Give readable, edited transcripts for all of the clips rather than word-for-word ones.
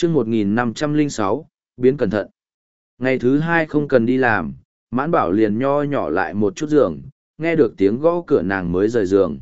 chương 1506, biến cẩn thận. Ngày thứ hai không cần đi làm, Mãn Bảo liền nho nhỏ lại một chút giường, nghe được tiếng gõ cửa nàng mới rời giường.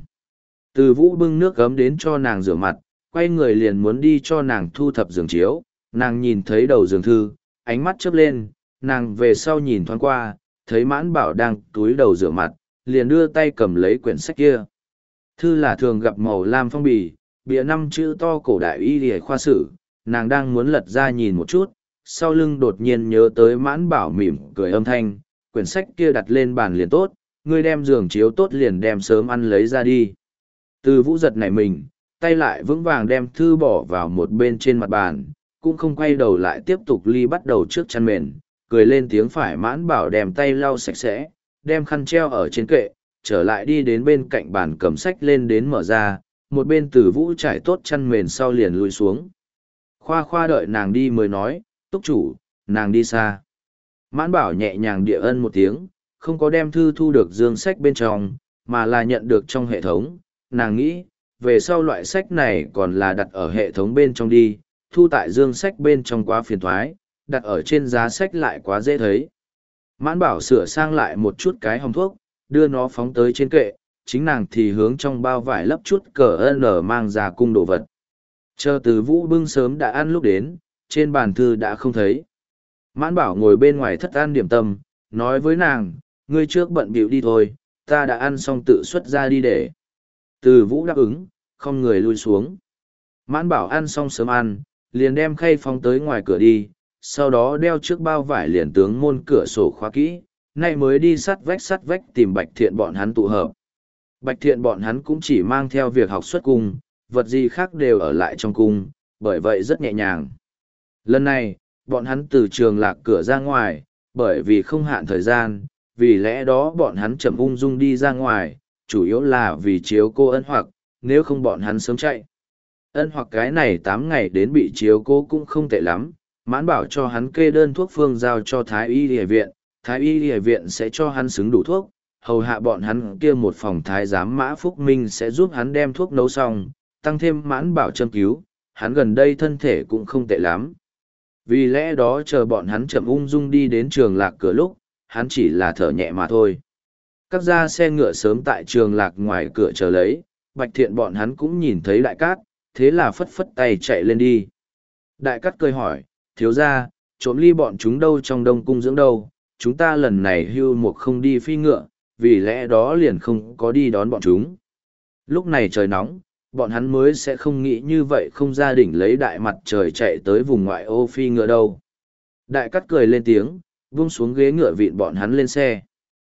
Từ Vũ bưng nước gấm đến cho nàng rửa mặt, quay người liền muốn đi cho nàng thu thập giường chiếu, nàng nhìn thấy đầu giường thư, ánh mắt chớp lên, nàng về sau nhìn thoáng qua, thấy Mãn Bảo đang túi đầu rửa mặt, liền đưa tay cầm lấy quyển sách kia. Thư là thường gặp màu lam phong bì, bìa 5 chữ to cổ đại y y khoa sử, nàng đang muốn lật ra nhìn một chút, sau lưng đột nhiên nhớ tới Mãn Bảo mỉm cười âm thanh, quyển sách kia đặt lên bàn liền tốt, ngươi đem giường chiếu tốt liền đem sớm ăn lấy ra đi. Từ Vũ giật nảy mình, tay lại vững vàng đem thư bỏ vào một bên trên mặt bàn, cũng không quay đầu lại tiếp tục ly bắt đầu trước chăn mền, cười lên tiếng phải Mãn Bảo đem tay lau sạch sẽ, đem khăn treo ở trên kệ, trở lại đi đến bên cạnh bàn cầm sách lên đến mở ra, một bên Từ Vũ trải tốt chăn mền sau liền lùi xuống. Khoa khoa đợi nàng đi mới nói, túc chủ, nàng đi xa. Mãn Bảo nhẹ nhàng địa ân một tiếng, không có đem thư thu được dương sách bên trong, mà là nhận được trong hệ thống. Nàng nghĩ, về sau loại sách này còn là đặt ở hệ thống bên trong đi, thu tại dương sách bên trong quá phiền thoái, đặt ở trên giá sách lại quá dễ thấy. Mãn Bảo sửa sang lại một chút cái hòm thuốc, đưa nó phóng tới trên kệ, chính nàng thì hướng trong bao vải lấp chút cờ n mang ra cung đồ vật. Chờ Từ Vũ bưng sớm đã ăn lúc đến, trên bàn thư đã không thấy. Mãn Bảo ngồi bên ngoài thất ăn điểm tâm, nói với nàng, ngươi trước bận bịu đi thôi, ta đã ăn xong tự xuất ra đi để. Từ Vũ đáp ứng, không người lui xuống. Mãn Bảo ăn xong sớm ăn, liền đem khay phóng tới ngoài cửa đi, sau đó đeo trước bao vải liền tướng môn cửa sổ khóa kỹ, nay mới đi sắt vách tìm Bạch Thiện bọn hắn tụ hợp. Bạch Thiện bọn hắn cũng chỉ mang theo việc học xuất cung, vật gì khác đều ở lại trong cung, bởi vậy rất nhẹ nhàng. Lần này, bọn hắn từ trường lạc cửa ra ngoài, bởi vì không hạn thời gian, vì lẽ đó bọn hắn chậm ung dung đi ra ngoài, chủ yếu là vì chiếu cô Ân Hoặc, nếu không bọn hắn sớm chạy. Ân Hoặc cái này 8 ngày đến bị chiếu cô cũng không tệ lắm, Mãn Bảo cho hắn kê đơn thuốc phương giao cho Thái Y Y viện, Thái Y Y viện sẽ cho hắn xứng đủ thuốc, hầu hạ bọn hắn kia một phòng thái giám Mã Phúc Minh sẽ giúp hắn đem thuốc nấu xong, tăng thêm Mãn Bảo châm cứu, hắn gần đây thân thể cũng không tệ lắm. Vì lẽ đó chờ bọn hắn chậm ung dung đi đến trường lạc cửa lúc, hắn chỉ là thở nhẹ mà thôi. Các gia xe ngựa sớm tại trường lạc ngoài cửa chờ lấy, Bạch Thiện bọn hắn cũng nhìn thấy Đại Cát, thế là phất phất tay chạy lên đi. Đại Cát cười hỏi, thiếu gia, trộm ly bọn chúng đâu trong Đông Cung dưỡng đâu, chúng ta lần này hưu một không đi phi ngựa, vì lẽ đó liền không có đi đón bọn chúng. Lúc này trời nóng, bọn hắn mới sẽ không nghĩ như vậy không gia đình lấy đại mặt trời chạy tới vùng ngoại ô phi ngựa đâu. Đại Cát cười lên tiếng, vung xuống ghế ngựa vịn bọn hắn lên xe.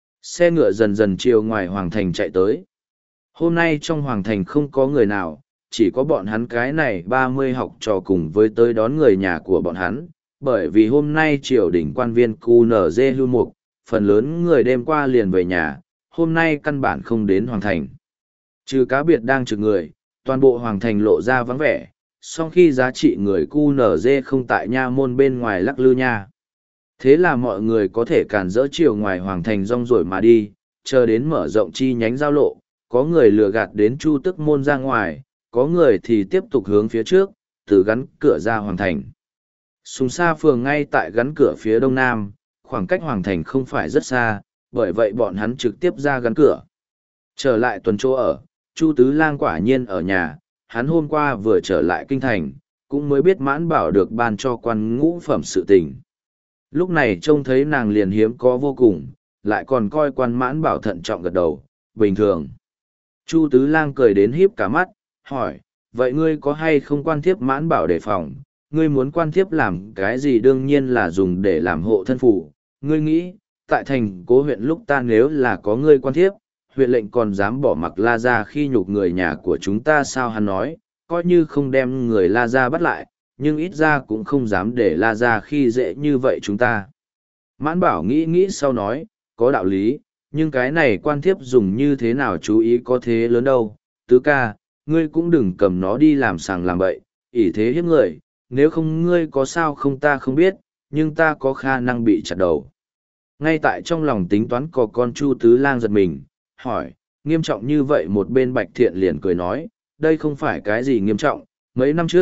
Xe ngựa dần dần chiều ngoài Hoàng Thành chạy tới. Hôm nay trong Hoàng Thành không có người nào, chỉ có bọn hắn cái này 30 học trò cùng với tới đón người nhà của bọn hắn, bởi vì hôm nay triều đình quan viên QNZ hưu mục, phần lớn người đêm qua liền về nhà, hôm nay căn bản không đến Hoàng Thành. Trừ cá biệt đang trực người, toàn bộ Hoàng Thành lộ ra vắng vẻ, song khi giá trị người QNZ không tại nha môn bên ngoài lắc lư nha. Thế là mọi người có thể cản dỡ chiều ngoài Hoàng Thành rong ruổi mà đi, chờ đến mở rộng chi nhánh giao lộ, có người lừa gạt đến Chu Tức Môn ra ngoài, có người thì tiếp tục hướng phía trước, từ gắn cửa ra Hoàng Thành. Sùng Sa phường ngay tại gắn cửa phía đông nam, khoảng cách Hoàng Thành không phải rất xa, bởi vậy bọn hắn trực tiếp ra gắn cửa. Trở lại tuần chỗ ở, Chu Tứ Lang quả nhiên ở nhà, hắn hôm qua vừa trở lại kinh thành, cũng mới biết Mãn Bảo được ban cho quan ngũ phẩm sự tình. Lúc này trông thấy nàng liền hiếm có vô cùng, lại còn coi quan Mãn Bảo thận trọng gật đầu, bình thường. Chu Tứ Lang cười đến híp cả mắt, hỏi, vậy ngươi có hay không quan thiếp Mãn Bảo đề phòng, ngươi muốn quan thiếp làm cái gì đương nhiên là dùng để làm hộ thân phủ, ngươi nghĩ, tại thành Cố huyện lúc ta nếu là có ngươi quan thiếp, huyện lệnh còn dám bỏ mặc La Gia khi nhục người nhà của chúng ta sao hắn nói, coi như không đem người La Gia bắt lại, nhưng ít ra cũng không dám để La Gia khi dễ như vậy chúng ta. Mãn Bảo nghĩ sau nói, có đạo lý, nhưng cái này quan thiếp dùng như thế nào chú ý có thế lớn đâu, Tứ ca, ngươi cũng đừng cầm nó đi làm sàng làm bậy, ỷ thế hiếp người, nếu không ngươi có sao không ta không biết, nhưng ta có khả năng bị chặt đầu. Ngay tại trong lòng tính toán có con Chu Tứ Lang giật mình, hỏi, nghiêm trọng như vậy một bên Bạch Thiện liền cười nói, đây không phải cái gì nghiêm trọng, mấy năm trước,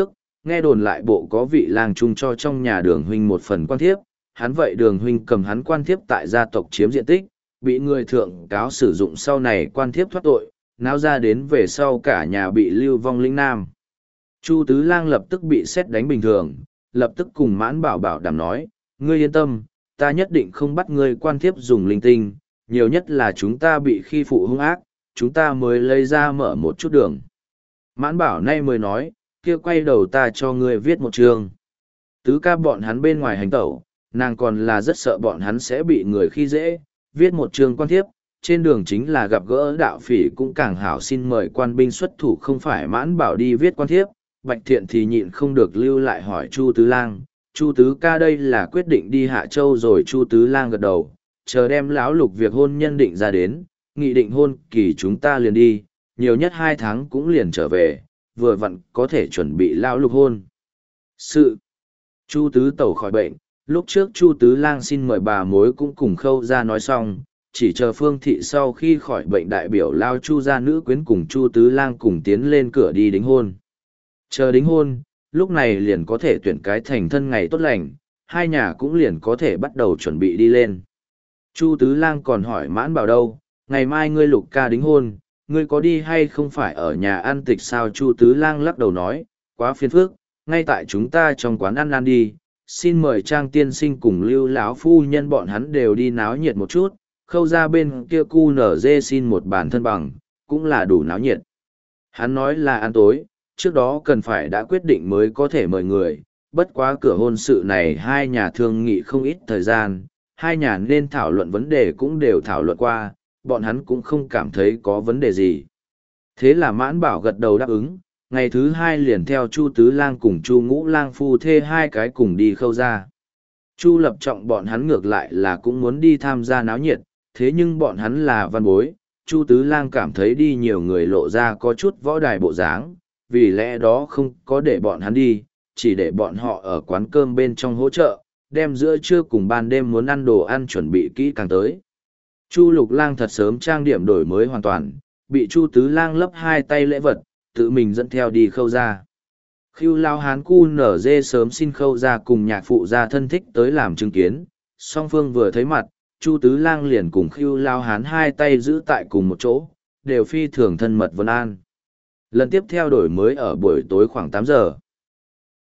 nghe đồn lại bộ có vị lang trung cho trong nhà đường huynh một phần quan thiếp, hắn vậy đường huynh cầm hắn quan thiếp tại gia tộc chiếm diện tích, bị người thượng cáo sử dụng sau này quan thiếp thoát tội, náo ra đến về sau cả nhà bị lưu vong lĩnh nam. Chu Tứ Lang lập tức bị sét đánh bình thường, lập tức cùng Mãn Bảo bảo đảm nói, ngươi yên tâm, ta nhất định không bắt ngươi quan thiếp dùng linh tinh, nhiều nhất là chúng ta bị khi phụ hung ác, chúng ta mới lấy ra mở một chút đường. Mãn Bảo nay mới nói, kia quay đầu ta cho ngươi viết một chương. Tứ ca bọn hắn bên ngoài hành tẩu, nàng còn là rất sợ bọn hắn sẽ bị người khi dễ, viết một chương quan thiếp, trên đường chính là gặp gỡ đạo phỉ cũng càng hảo, xin mời quan binh xuất thủ, không phải Mãn Bảo đi viết quan thiếp. Bạch Thiện thì nhịn không được lưu lại hỏi Chu Tứ Lang, Chu Tứ ca đây là quyết định đi Hạ Châu rồi? Chu Tứ Lang gật đầu, chờ đem lão Lục việc hôn nhân định ra đến, nghị định hôn kỳ chúng ta liền đi, nhiều nhất 2 tháng cũng liền trở về, vừa vặn có thể chuẩn bị lão Lục hôn. Chu Tứ tẩu khỏi bệnh, lúc trước Chu Tứ Lang xin mời bà mối cũng cùng Khâu ra nói xong, chỉ chờ Phương Thị sau khi khỏi bệnh đại biểu lao Chu gia nữ quyến cùng Chu Tứ Lang cùng tiến lên cửa đi đính hôn. Chờ đính hôn, lúc này liền có thể tuyển cái thành thân ngày tốt lành, hai nhà cũng liền có thể bắt đầu chuẩn bị đi lên. Chu Tứ Lang còn hỏi Mãn Bảo đâu, ngày mai ngươi Lục ca đính hôn, ngươi có đi hay không phải ở nhà ăn tịch sao? Chu Tứ Lang lắc đầu nói, quá phiền phức, ngay tại chúng ta trong quán ăn đi, xin mời Trang tiên sinh cùng Lưu lão phu nhân bọn hắn đều đi náo nhiệt một chút, Khâu ra bên kia cu nở dê xin một bàn thân bằng, cũng là đủ náo nhiệt. Hắn nói là ăn tối, trước đó cần phải đã quyết định mới có thể mời người, bất quá cửa hôn sự này hai nhà thương nghị không ít thời gian, hai nhà nên thảo luận vấn đề cũng đều thảo luận qua, bọn hắn cũng không cảm thấy có vấn đề gì. Thế là Mãn Bảo gật đầu đáp ứng, ngày thứ 2 liền theo Chu Tứ Lang cùng Chu Ngũ Lang phu thê hai cái cùng đi Khâu ra. Chu Lập Trọng bọn hắn ngược lại là cũng muốn đi tham gia náo nhiệt, thế nhưng bọn hắn là văn bối, Chu Tứ Lang cảm thấy đi nhiều người lộ ra có chút võ đài bộ dáng, vì lẽ đó không có để bọn hắn đi, chỉ để bọn họ ở quán cơm bên trong hỗ trợ, đem giữa trưa cùng ban đêm muốn ăn đồ ăn chuẩn bị kỹ càng tới. Chu Lục Lang thật sớm trang điểm đổi mới hoàn toàn, bị Chu Tứ Lang lấp hai tay lễ vật, tự mình dẫn theo đi Khâu ra. Khưu lao hán cu nở dê sớm xin Khâu ra cùng nhạc phụ ra thân thích tới làm chứng kiến, song phương vừa thấy mặt, Chu Tứ Lang liền cùng Khưu lao hán hai tay giữ tại cùng một chỗ, đều phi thường thân mật vân an. Lần tiếp theo đổi mới ở buổi tối khoảng 8 giờ.